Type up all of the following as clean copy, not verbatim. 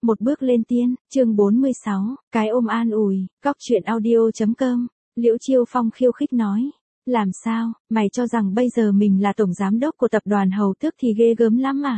Một bước lên tiên, chương 46, cái ôm an ủi, góc chuyện audio.com, Liễu Chiêu Phong khiêu khích nói. Làm sao, mày cho rằng bây giờ mình là tổng giám đốc của tập đoàn Hầu Tước thì ghê gớm lắm à?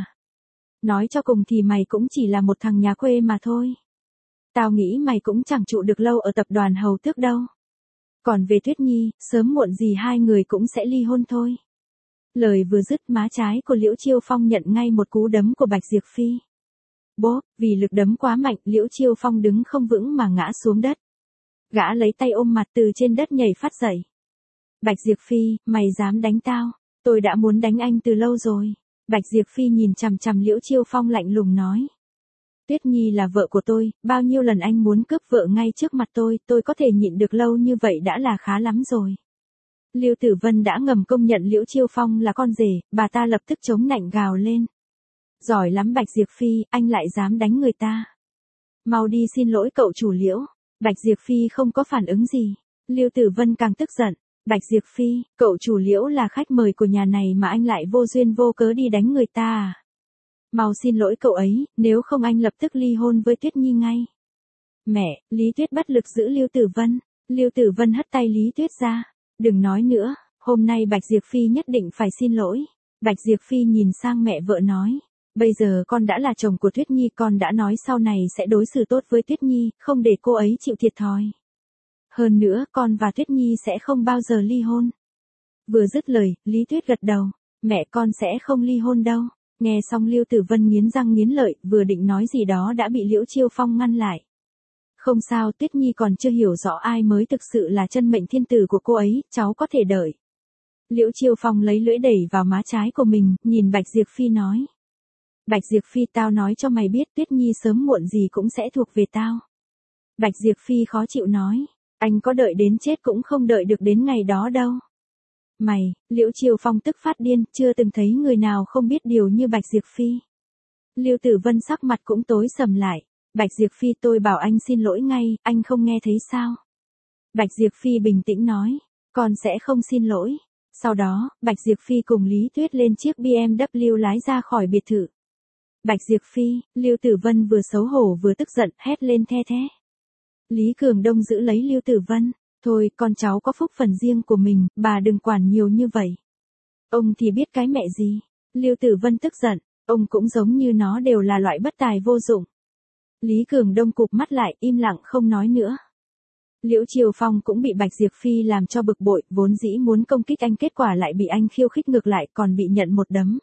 Nói cho cùng thì mày cũng chỉ là một thằng nhà quê mà thôi. Tao nghĩ mày cũng chẳng trụ được lâu ở tập đoàn Hầu Tước đâu. Còn về Tuyết Nhi, sớm muộn gì hai người cũng sẽ ly hôn thôi. Lời vừa dứt, má trái của Liễu Chiêu Phong nhận ngay một cú đấm của Bạch Diệp Phi. Bốp, vì lực đấm quá mạnh, Liễu Chiêu Phong đứng không vững mà ngã xuống đất. Gã lấy tay ôm mặt từ trên đất nhảy phát dậy. Bạch Diệp Phi, mày dám đánh tao? Tôi đã muốn đánh anh từ lâu rồi. Bạch Diệp Phi nhìn chằm chằm Liễu Chiêu Phong lạnh lùng nói. Tuyết Nhi là vợ của tôi, bao nhiêu lần anh muốn cướp vợ ngay trước mặt tôi có thể nhịn được lâu như vậy đã là khá lắm rồi. Lưu Tử Vân đã ngầm công nhận Liễu Chiêu Phong là con rể, bà ta lập tức chống nạnh gào lên. Giỏi lắm Bạch Diệp Phi, anh lại dám đánh người ta. Mau đi xin lỗi cậu chủ Liễu. Bạch Diệp Phi không có phản ứng gì. Lưu Tử Vân càng tức giận. Bạch Diệp Phi, cậu chủ Liễu là khách mời của nhà này mà anh lại vô duyên vô cớ đi đánh người ta à? Mau xin lỗi cậu ấy, nếu không anh lập tức ly hôn với Tuyết Nhi ngay. Mẹ, Lý Tuyết bất lực giữ Lưu Tử Vân. Lưu Tử Vân hất tay Lý Tuyết ra. Đừng nói nữa, hôm nay Bạch Diệp Phi nhất định phải xin lỗi. Bạch Diệp Phi nhìn sang mẹ vợ nói. Bây giờ con đã là chồng của Tuyết Nhi, con đã nói sau này sẽ đối xử tốt với Tuyết Nhi, không để cô ấy chịu thiệt thòi. Hơn nữa, con và Tuyết Nhi sẽ không bao giờ ly hôn. Vừa dứt lời, Lý Tuyết gật đầu. Mẹ con sẽ không ly hôn đâu. Nghe xong Lưu Tử Vân nghiến răng nghiến lợi, vừa định nói gì đó đã bị Liễu Chiêu Phong ngăn lại. Không sao, Tuyết Nhi còn chưa hiểu rõ ai mới thực sự là chân mệnh thiên tử của cô ấy, cháu có thể đợi. Liễu Chiêu Phong lấy lưỡi đẩy vào má trái của mình, nhìn Bạch Diệp Phi nói. Bạch Diệp Phi, tao nói cho mày biết Tuyết Nhi sớm muộn gì cũng sẽ thuộc về tao. Bạch Diệp Phi khó chịu nói. Anh có đợi đến chết cũng không đợi được đến ngày đó đâu. Mày, Liễu Chiêu Phong tức phát điên, chưa từng thấy người nào không biết điều như Bạch Diệp Phi. Lưu Tử Vân sắc mặt cũng tối sầm lại. Bạch Diệp Phi, tôi bảo anh xin lỗi ngay, anh không nghe thấy sao? Bạch Diệp Phi bình tĩnh nói, con sẽ không xin lỗi. Sau đó, Bạch Diệp Phi cùng Lý Tuyết lên chiếc BMW lái ra khỏi biệt thự. Bạch Diệp Phi, Lưu Tử Vân vừa xấu hổ vừa tức giận, hét lên the thé. Lý Cường Đông giữ lấy Lưu Tử Vân. Thôi, con cháu có phúc phần riêng của mình, bà đừng quản nhiều như vậy. Ông thì biết cái mẹ gì. Lưu Tử Vân tức giận, ông cũng giống như nó đều là loại bất tài vô dụng. Lý Cường Đông cụp mắt lại, im lặng không nói nữa. Liễu Chiêu Phong cũng bị Bạch Diệp Phi làm cho bực bội, vốn dĩ muốn công kích anh kết quả lại bị anh khiêu khích ngược lại còn bị nhận một đấm.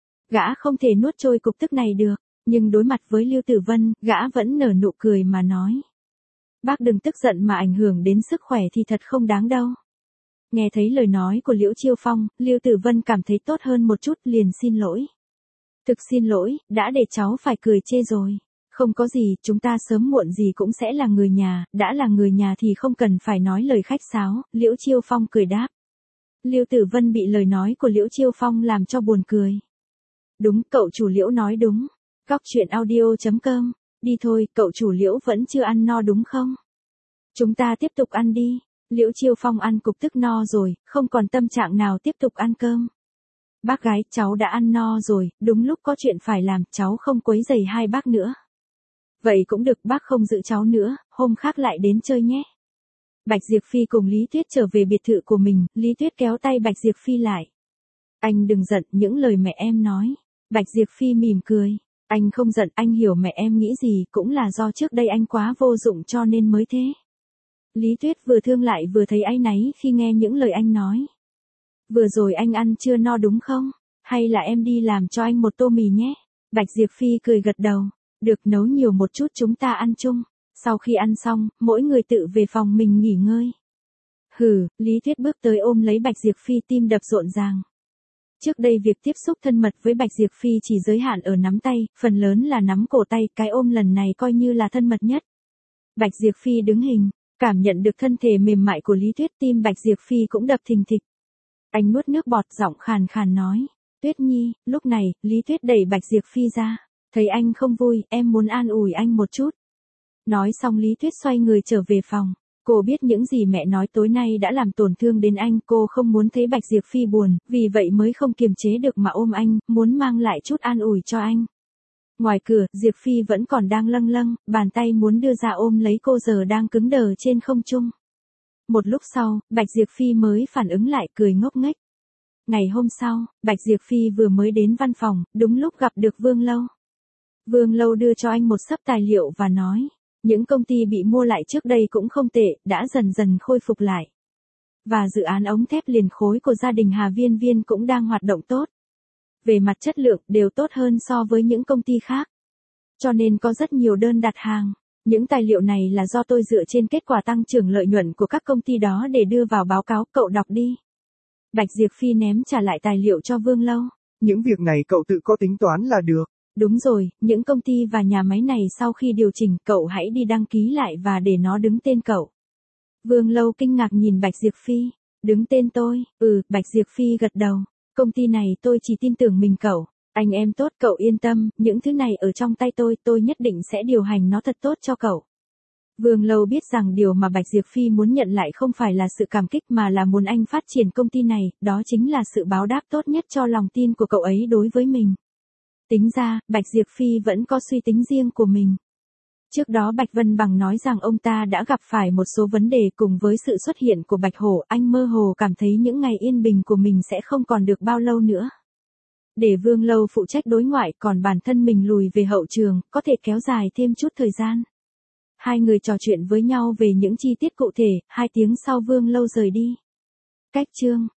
Gã không thể nuốt trôi cục tức này được, nhưng đối mặt với Lưu Tử Vân, gã vẫn nở nụ cười mà nói. Bác đừng tức giận mà ảnh hưởng đến sức khỏe thì thật không đáng đâu. Nghe thấy lời nói của Liễu Chiêu Phong, Lưu Tử Vân cảm thấy tốt hơn một chút, liền xin lỗi. Thực xin lỗi, đã để cháu phải cười chê rồi. Không có gì, chúng ta sớm muộn gì cũng sẽ là người nhà, đã là người nhà thì không cần phải nói lời khách sáo, Liễu Chiêu Phong cười đáp. Lưu Tử Vân bị lời nói của Liễu Chiêu Phong làm cho buồn cười. Đúng, cậu chủ Liễu nói đúng. Góc chuyện audio.com, đi thôi, cậu chủ Liễu vẫn chưa ăn no đúng không? Chúng ta tiếp tục ăn đi. Liễu Chiêu Phong ăn cục tức no rồi, không còn tâm trạng nào tiếp tục ăn cơm. Bác gái, cháu đã ăn no rồi, đúng lúc có chuyện phải làm, cháu không quấy rầy hai bác nữa. Vậy cũng được, bác không giữ cháu nữa, hôm khác lại đến chơi nhé. Bạch Diệp Phi cùng Lý Tuyết trở về biệt thự của mình, Lý Tuyết kéo tay Bạch Diệp Phi lại. Anh đừng giận những lời mẹ em nói. Bạch Diệp Phi mỉm cười. Anh không giận, anh hiểu mẹ em nghĩ gì, cũng là do trước đây anh quá vô dụng cho nên mới thế. Lý Tuyết vừa thương lại vừa thấy áy náy khi nghe những lời anh nói. Vừa rồi anh ăn chưa no đúng không? Hay là em đi làm cho anh một tô mì nhé? Bạch Diệp Phi cười gật đầu. Được, nấu nhiều một chút chúng ta ăn chung. Sau khi ăn xong, mỗi người tự về phòng mình nghỉ ngơi. Hừ, Lý Tuyết bước tới ôm lấy Bạch Diệp Phi, tim đập rộn ràng. Trước đây việc tiếp xúc thân mật với Bạch Diệp Phi chỉ giới hạn ở nắm tay, phần lớn là nắm cổ tay, cái ôm lần này coi như là thân mật nhất. Bạch Diệp Phi đứng hình, cảm nhận được thân thể mềm mại của Lý Tuyết, tim Bạch Diệp Phi cũng đập thình thịch. Anh nuốt nước bọt, giọng khàn khàn nói. Tuyết Nhi, lúc này, Lý Tuyết đẩy Bạch Diệp Phi ra. Thấy anh không vui, em muốn an ủi anh một chút. Nói xong Lý Tuyết xoay người trở về phòng. Cô biết những gì mẹ nói tối nay đã làm tổn thương đến anh, cô không muốn thấy Bạch Diệp Phi buồn, vì vậy mới không kiềm chế được mà ôm anh, muốn mang lại chút an ủi cho anh. Ngoài cửa, Diệp Phi vẫn còn đang lâng lâng, bàn tay muốn đưa ra ôm lấy cô giờ đang cứng đờ trên không trung. Một lúc sau, Bạch Diệp Phi mới phản ứng lại, cười ngốc nghếch. Ngày hôm sau, Bạch Diệp Phi vừa mới đến văn phòng, đúng lúc gặp được Vương Lâu. Vương Lâu đưa cho anh một xấp tài liệu và nói, những công ty bị mua lại trước đây cũng không tệ, đã dần dần khôi phục lại. Và dự án ống thép liền khối của gia đình Hà Viên Viên cũng đang hoạt động tốt. Về mặt chất lượng đều tốt hơn so với những công ty khác. Cho nên có rất nhiều đơn đặt hàng. Những tài liệu này là do tôi dựa trên kết quả tăng trưởng lợi nhuận của các công ty đó để đưa vào báo cáo, cậu đọc đi. Bạch Diệp Phi ném trả lại tài liệu cho Vương Lâu. Những việc này cậu tự có tính toán là được. Đúng rồi, những công ty và nhà máy này sau khi điều chỉnh cậu hãy đi đăng ký lại và để nó đứng tên cậu. Vương Lâu kinh ngạc nhìn Bạch Diệp Phi. Đứng tên tôi, Bạch Diệp Phi gật đầu. Công ty này tôi chỉ tin tưởng mình cậu. Anh em tốt, cậu yên tâm, những thứ này ở trong tay tôi nhất định sẽ điều hành nó thật tốt cho cậu. Vương Lâu biết rằng điều mà Bạch Diệp Phi muốn nhận lại không phải là sự cảm kích mà là muốn anh phát triển công ty này, đó chính là sự báo đáp tốt nhất cho lòng tin của cậu ấy đối với mình. Tính ra, Bạch Diệp Phi vẫn có suy tính riêng của mình. Trước đó Bạch Vân Bằng nói rằng ông ta đã gặp phải một số vấn đề cùng với sự xuất hiện của Bạch Hổ, anh mơ hồ cảm thấy những ngày yên bình của mình sẽ không còn được bao lâu nữa. Để Vương Lâu phụ trách đối ngoại còn bản thân mình lùi về hậu trường, có thể kéo dài thêm chút thời gian. Hai người trò chuyện với nhau về những chi tiết cụ thể, 2 tiếng sau Vương Lâu rời đi. Cách chương